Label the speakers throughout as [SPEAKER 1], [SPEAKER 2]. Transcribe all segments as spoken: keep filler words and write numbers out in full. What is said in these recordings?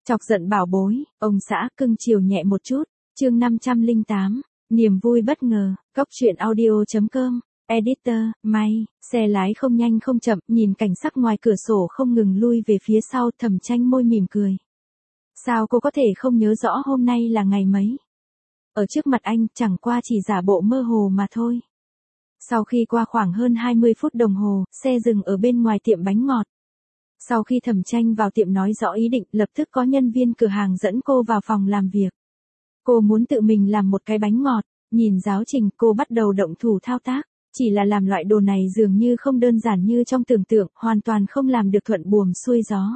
[SPEAKER 1] Chọc giận bảo bối, ông xã cưng chiều nhẹ một chút, chương năm trăm lẻ tám, niềm vui bất ngờ, cóc truyện audio chấm com, editor, may, xe lái không nhanh không chậm, nhìn cảnh sắc ngoài cửa sổ không ngừng lui về phía sau, Thẩm Tranh môi mỉm cười. Sao cô có thể không nhớ rõ hôm nay là ngày mấy? Ở trước mặt anh chẳng qua chỉ giả bộ mơ hồ mà thôi. Sau khi qua khoảng hơn hai mươi phút đồng hồ, xe dừng ở bên ngoài tiệm bánh ngọt. Sau khi Thẩm Tranh vào tiệm nói rõ ý định, lập tức có nhân viên cửa hàng dẫn cô vào phòng làm việc. Cô muốn tự mình làm một cái bánh ngọt, nhìn giáo trình cô bắt đầu động thủ thao tác. Chỉ là làm loại đồ này dường như không đơn giản như trong tưởng tượng, hoàn toàn không làm được thuận buồm xuôi gió.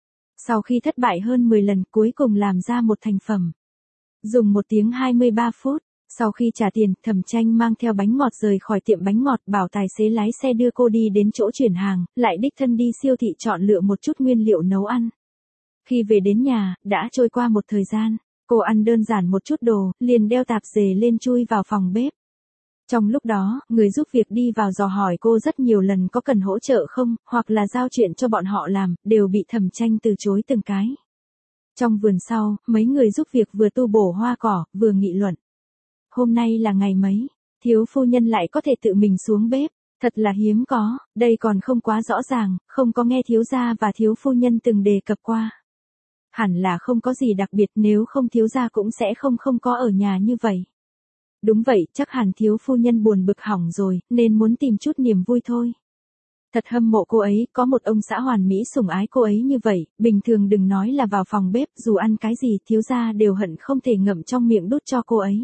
[SPEAKER 1] Sau khi thất bại hơn mười lần, cuối cùng làm ra một thành phẩm. Dùng một tiếng hai mươi ba phút, sau khi trả tiền, Thẩm Tranh mang theo bánh ngọt rời khỏi tiệm bánh ngọt, bảo tài xế lái xe đưa cô đi đến chỗ chuyển hàng, lại đích thân đi siêu thị chọn lựa một chút nguyên liệu nấu ăn. Khi về đến nhà, đã trôi qua một thời gian, cô ăn đơn giản một chút đồ, liền đeo tạp dề lên chui vào phòng bếp. Trong lúc đó, người giúp việc đi vào dò hỏi cô rất nhiều lần có cần hỗ trợ không, hoặc là giao chuyện cho bọn họ làm, đều bị Thẩm Tranh từ chối từng cái. Trong vườn sau, mấy người giúp việc vừa tu bổ hoa cỏ, vừa nghị luận. Hôm nay là ngày mấy, thiếu phu nhân lại có thể tự mình xuống bếp, thật là hiếm có, đây còn không quá rõ ràng, không có nghe thiếu gia và thiếu phu nhân từng đề cập qua. Hẳn là không có gì đặc biệt, nếu không thiếu gia cũng sẽ không không có ở nhà như vậy. Đúng vậy, chắc hẳn thiếu phu nhân buồn bực hỏng rồi, nên muốn tìm chút niềm vui thôi. Thật hâm mộ cô ấy, có một ông xã hoàn mỹ sủng ái cô ấy như vậy, bình thường đừng nói là vào phòng bếp, dù ăn cái gì thiếu gia đều hận không thể ngậm trong miệng đút cho cô ấy.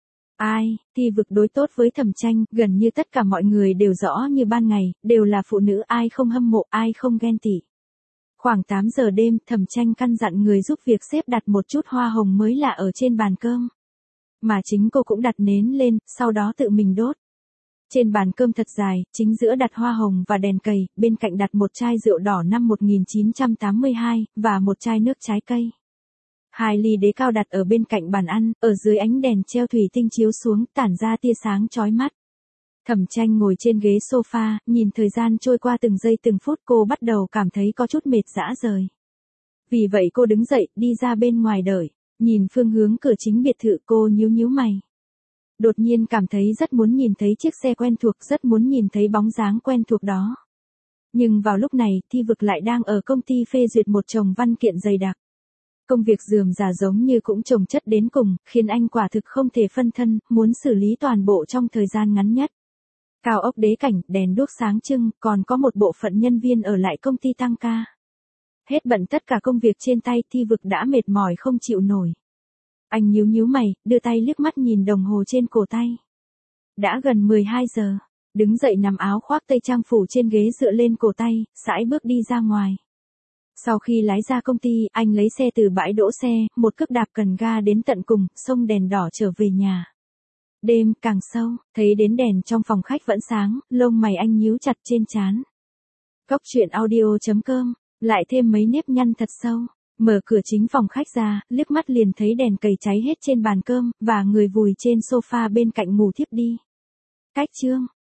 [SPEAKER 1] Ai, Thi Vực đối tốt với Thẩm Tranh, gần như tất cả mọi người đều rõ như ban ngày, đều là phụ nữ, ai không hâm mộ, ai không ghen tị. Khoảng tám giờ đêm, Thẩm Tranh căn dặn người giúp việc xếp đặt một chút hoa hồng mới lạ ở trên bàn cơm. Mà chính cô cũng đặt nến lên, sau đó tự mình đốt. Trên bàn cơm thật dài, chính giữa đặt hoa hồng và đèn cầy, bên cạnh đặt một chai rượu đỏ năm một nghìn chín trăm tám mươi hai, và một chai nước trái cây. Hai ly đế cao đặt ở bên cạnh bàn ăn, ở dưới ánh đèn treo thủy tinh chiếu xuống, tản ra tia sáng chói mắt. Thẩm Tranh ngồi trên ghế sofa, nhìn thời gian trôi qua từng giây từng phút, cô bắt đầu cảm thấy có chút mệt rã rời. Vì vậy cô đứng dậy, đi ra bên ngoài đợi. Nhìn phương hướng cửa chính biệt thự, cô nhíu nhíu mày. Đột nhiên cảm thấy rất muốn nhìn thấy chiếc xe quen thuộc, rất muốn nhìn thấy bóng dáng quen thuộc đó. Nhưng vào lúc này, Thi Vực lại đang ở công ty phê duyệt một chồng văn kiện dày đặc. Công việc rườm rà giống như cũng chồng chất đến cùng, khiến anh quả thực không thể phân thân, muốn xử lý toàn bộ trong thời gian ngắn nhất. Cao ốc đế cảnh, đèn đuốc sáng trưng, còn có một bộ phận nhân viên ở lại công ty tăng ca. Hết bận tất cả công việc trên tay, Thi Vực đã mệt mỏi không chịu nổi. Anh nhíu nhíu mày, đưa tay liếc mắt nhìn đồng hồ trên cổ tay. Đã gần mười hai giờ, đứng dậy nằm áo khoác tây trang phủ trên ghế dựa lên cổ tay, sải bước đi ra ngoài. Sau khi lái ra công ty, anh lấy xe từ bãi đỗ xe, một cước đạp cần ga đến tận cùng, xông đèn đỏ trở về nhà. Đêm càng sâu, thấy đến đèn trong phòng khách vẫn sáng, lông mày anh nhíu chặt trên trán. Cóc truyện audio chấm com, lại thêm mấy nếp nhăn thật sâu. Mở cửa chính phòng khách ra, liếc mắt liền thấy đèn cầy cháy hết trên bàn cơm, và người vùi trên sofa bên cạnh ngủ thiếp đi. Cách chương.